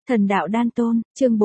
Thần đạo đan tôn, chương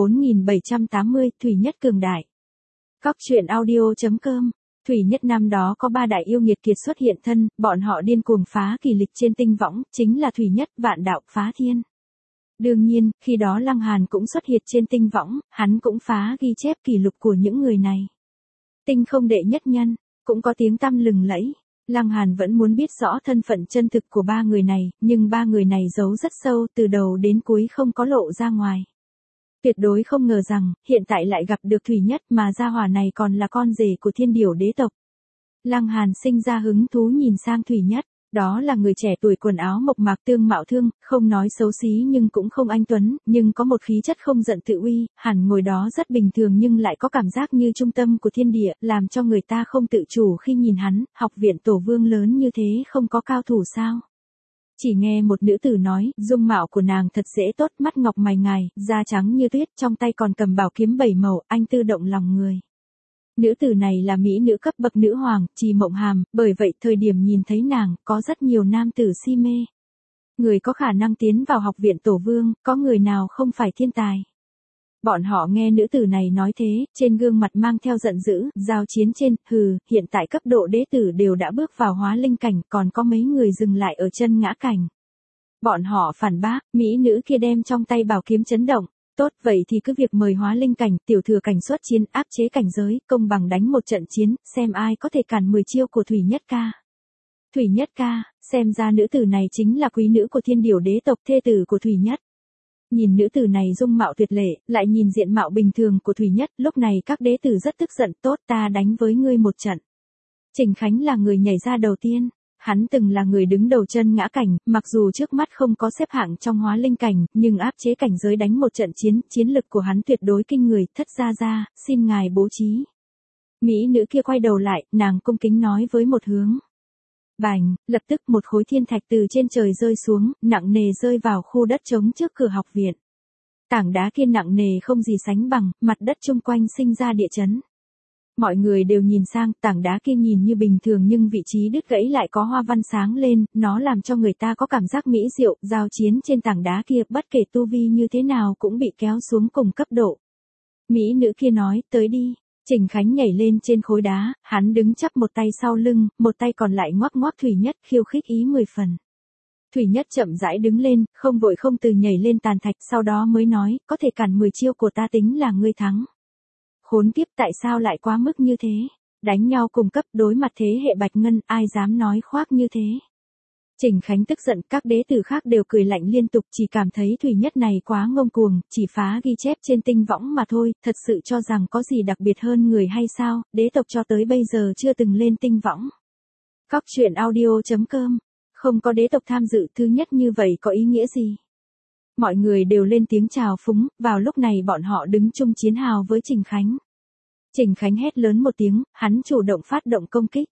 4780, Thủy Nhất cường đại. Cóc truyện audio.com. Thủy Nhất năm đó có 3 đại yêu nghiệt kiệt xuất hiện thân, bọn họ điên cuồng phá kỷ lịch trên tinh võng, chính là Thủy Nhất, Vạn Đạo, Phá Thiên. Đương nhiên, khi đó Lăng Hàn cũng xuất hiện trên tinh võng, hắn cũng phá ghi chép kỷ lục của những người này. Tinh không đệ nhất nhân, cũng có tiếng tăm lừng lẫy. Lăng Hàn vẫn muốn biết rõ thân phận chân thực của 3 người này, nhưng 3 người này giấu rất sâu, từ đầu đến cuối không có lộ ra ngoài. Tuyệt đối không ngờ rằng, hiện tại lại gặp được Thủy Nhất mà gia hỏa này còn là con rể của Thiên Điểu đế tộc. Lăng Hàn sinh ra hứng thú nhìn sang Thủy Nhất, đó là người trẻ tuổi quần áo mộc mạc tương mạo thương, không nói xấu xí nhưng cũng không anh tuấn, nhưng có một khí chất không giận tự uy, hẳn ngồi đó rất bình thường nhưng lại có cảm giác như trung tâm của thiên địa, làm cho người ta không tự chủ khi nhìn hắn, học viện tổ vương lớn như thế không có cao thủ sao. Chỉ nghe một nữ tử nói, dung mạo của nàng thật dễ tốt, mắt ngọc mày ngài, da trắng như tuyết, trong tay còn cầm bảo kiếm 7 màu, anh tư động lòng người. Nữ tử này là mỹ nữ cấp bậc nữ hoàng, Trì Mộng Hàm, bởi vậy thời điểm nhìn thấy nàng, có rất nhiều nam tử si mê. Người có khả năng tiến vào học viện tổ vương, có người nào không phải thiên tài. Bọn họ nghe nữ tử này nói thế, trên gương mặt mang theo giận dữ, giao chiến trên, hiện tại cấp độ đế tử đều đã bước vào hóa linh cảnh, còn có mấy người dừng lại ở chân ngã cảnh. Bọn họ phản bác, mỹ nữ kia đem trong tay bảo kiếm chấn động. Tốt, vậy thì cứ việc mời hóa linh cảnh, tiểu thừa cảnh xuất chiến, áp chế cảnh giới, công bằng đánh một trận chiến, xem ai có thể cản 10 chiêu của Thủy Nhất ca. Thủy Nhất ca, xem ra nữ tử này chính là quý nữ của Thiên Điểu đế tộc, thê tử của Thủy Nhất. Nhìn nữ tử này dung mạo tuyệt lệ, lại nhìn diện mạo bình thường của Thủy Nhất, lúc này các đế tử rất tức giận, tốt, ta đánh với ngươi một trận. Trình Khánh là người nhảy ra đầu tiên. Hắn từng là người đứng đầu chân ngã cảnh, mặc dù trước mắt không có xếp hạng trong hóa linh cảnh, nhưng áp chế cảnh giới đánh một trận chiến, chiến lực của hắn tuyệt đối kinh người, Thất gia, xin ngài bố trí. Mỹ nữ kia quay đầu lại, nàng cung kính nói với một hướng. Bành, lập tức một khối thiên thạch từ trên trời rơi xuống, nặng nề rơi vào khu đất trống trước cửa học viện. Tảng đá kia nặng nề không gì sánh bằng, mặt đất chung quanh sinh ra địa chấn. Mọi người đều nhìn sang, tảng đá kia nhìn như bình thường nhưng vị trí đứt gãy lại có hoa văn sáng lên, nó làm cho người ta có cảm giác mỹ diệu, giao chiến trên tảng đá kia, bất kể tu vi như thế nào cũng bị kéo xuống cùng cấp độ. Mỹ nữ kia nói, tới đi. Trình Khánh nhảy lên trên khối đá, hắn đứng chắp một tay sau lưng, một tay còn lại ngoắc ngoắc Thủy Nhất, khiêu khích ý 10 phần. Thủy Nhất chậm rãi đứng lên, không vội không từ nhảy lên tàn thạch, sau đó mới nói, có thể cản 10 chiêu của ta tính là ngươi thắng. Khốn kiếp, tại sao lại quá mức như thế? Đánh nhau cùng cấp, đối mặt thế hệ Bạch Ngân, ai dám nói khoác như thế? Trình Khánh tức giận, các đế tử khác đều cười lạnh liên tục, chỉ cảm thấy Thủy Nhất này quá ngông cuồng, chỉ phá ghi chép trên tinh võng mà thôi, thật sự cho rằng có gì đặc biệt hơn người hay sao? Đế tộc cho tới bây giờ chưa từng lên tinh võng. Cóc truyện audio.com. Không có đế tộc tham dự, thứ nhất như vậy có ý nghĩa gì? Mọi người đều lên tiếng chào phúng, vào lúc này bọn họ đứng chung chiến hào với Trình Khánh. Trình Khánh hét lớn một tiếng, hắn chủ động phát động công kích.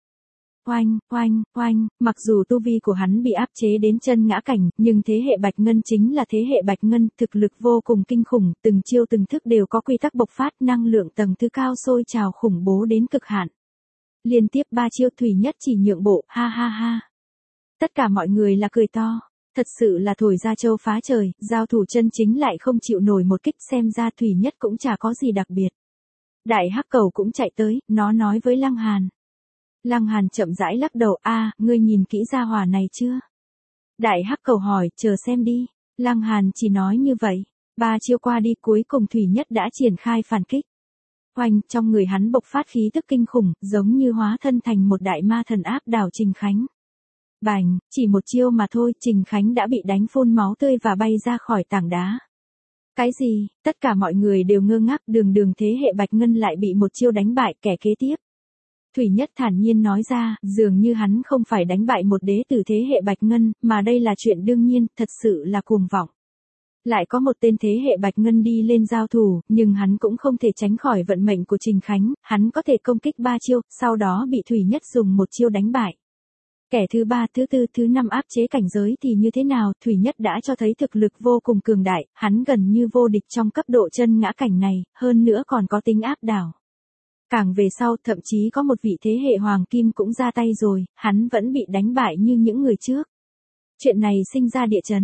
Oanh, mặc dù tu vi của hắn bị áp chế đến chân ngã cảnh, nhưng thế hệ Bạch Ngân chính là thế hệ Bạch Ngân, thực lực vô cùng kinh khủng, từng chiêu từng thức đều có quy tắc bộc phát, năng lượng tầng thứ cao sôi trào khủng bố đến cực hạn. Liên tiếp 3 chiêu Thủy Nhất chỉ nhượng bộ, ha ha ha. Tất cả mọi người là cười to. Thật sự là thổi ra châu phá trời, giao thủ chân chính lại không chịu nổi một kích, xem ra Thủy Nhất cũng chả có gì đặc biệt. Đại Hắc Cầu cũng chạy tới, nó nói với Lăng Hàn. Lăng Hàn chậm rãi lắc đầu, ngươi nhìn kỹ gia hỏa này chưa? Đại Hắc Cầu hỏi, chờ xem đi. Lăng Hàn chỉ nói như vậy. 3 chiêu qua đi, cuối cùng Thủy Nhất đã triển khai phản kích. Oanh, trong người hắn bộc phát khí tức kinh khủng, giống như hóa thân thành một đại ma thần áp đảo Trình Khánh. Bành, chỉ một chiêu mà thôi, Trình Khánh đã bị đánh phun máu tươi và bay ra khỏi tảng đá. Cái gì? Tất cả mọi người đều ngơ ngác, đường thế hệ Bạch Ngân lại bị một chiêu đánh bại, kẻ kế tiếp. Thủy Nhất thản nhiên nói ra, dường như hắn không phải đánh bại một đế tử thế hệ Bạch Ngân, mà đây là chuyện đương nhiên, thật sự là cuồng vọng. Lại có một tên thế hệ Bạch Ngân đi lên giao thủ, nhưng hắn cũng không thể tránh khỏi vận mệnh của Trình Khánh, hắn có thể công kích 3 chiêu, sau đó bị Thủy Nhất dùng một chiêu đánh bại. Kẻ thứ 3, thứ 4, thứ 5 áp chế cảnh giới thì như thế nào, Thủy Nhất đã cho thấy thực lực vô cùng cường đại, hắn gần như vô địch trong cấp độ chân ngã cảnh này, hơn nữa còn có tính áp đảo. Càng về sau, thậm chí có một vị thế hệ Hoàng Kim cũng ra tay rồi, hắn vẫn bị đánh bại như những người trước. Chuyện này sinh ra địa chấn,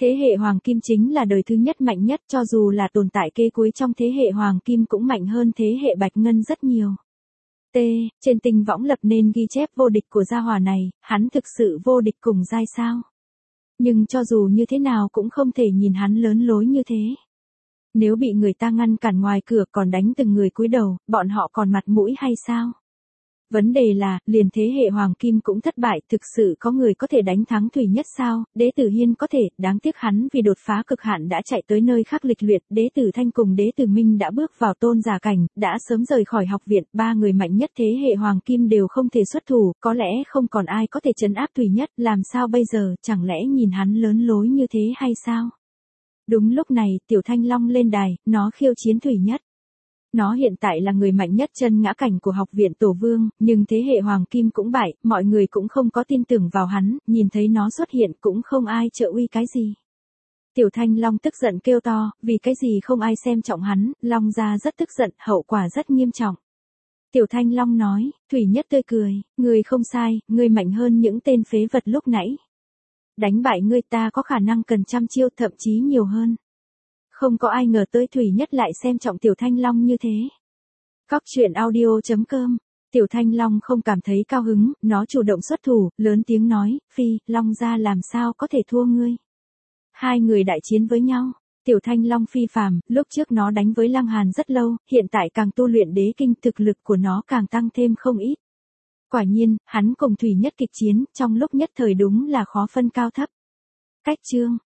Thế hệ Hoàng Kim chính là đời thứ nhất mạnh nhất, cho dù là tồn tại kế cuối trong thế hệ Hoàng Kim cũng mạnh hơn thế hệ Bạch Ngân rất nhiều. Trên tinh võng lập nên ghi chép vô địch của gia hỏa này, hắn thực sự vô địch cùng giai sao? Nhưng cho dù như thế nào cũng không thể nhìn hắn lớn lối như thế. Nếu bị người ta ngăn cản ngoài cửa còn đánh từng người cúi đầu, bọn họ còn mặt mũi hay sao? Vấn đề là, liền thế hệ Hoàng Kim cũng thất bại, thực sự có người có thể đánh thắng Thủy Nhất sao? Đế tử Hiên có thể, đáng tiếc hắn vì đột phá cực hạn đã chạy tới nơi khác lịch luyện, Đế tử Thanh cùng Đế tử Minh đã bước vào tôn giả cảnh, đã sớm rời khỏi học viện, ba người mạnh nhất thế hệ Hoàng Kim đều không thể xuất thủ, có lẽ không còn ai có thể trấn áp Thủy Nhất, làm sao bây giờ, chẳng lẽ nhìn hắn lớn lối như thế hay sao? Đúng lúc này, Tiểu Thanh Long lên đài, nó khiêu chiến Thủy Nhất. Nó hiện tại là người mạnh nhất chân ngã cảnh của học viện Tổ Vương, nhưng thế hệ Hoàng Kim cũng bại, mọi người cũng không có tin tưởng vào hắn, nhìn thấy nó xuất hiện cũng không ai trợ uy cái gì. Tiểu Thanh Long tức giận kêu to, vì cái gì không ai xem trọng hắn, Long gia rất tức giận, hậu quả rất nghiêm trọng. Tiểu Thanh Long nói, Thủy Nhất tươi cười, ngươi không sai, ngươi mạnh hơn những tên phế vật lúc nãy. Đánh bại ngươi ta có khả năng cần trăm chiêu thậm chí nhiều hơn. Không có ai ngờ tới Thủy Nhất lại xem trọng Tiểu Thanh Long như thế. Cóc truyện audio.com. Tiểu Thanh Long không cảm thấy cao hứng, nó chủ động xuất thủ, lớn tiếng nói, Phi, Long gia làm sao có thể thua ngươi. Hai người đại chiến với nhau. Tiểu Thanh Long phi phàm, lúc trước nó đánh với Lăng Hàn rất lâu, hiện tại càng tu luyện đế kinh, thực lực của nó càng tăng thêm không ít. Quả nhiên, hắn cùng Thủy Nhất kịch chiến, trong lúc nhất thời đúng là khó phân cao thấp. Cách chương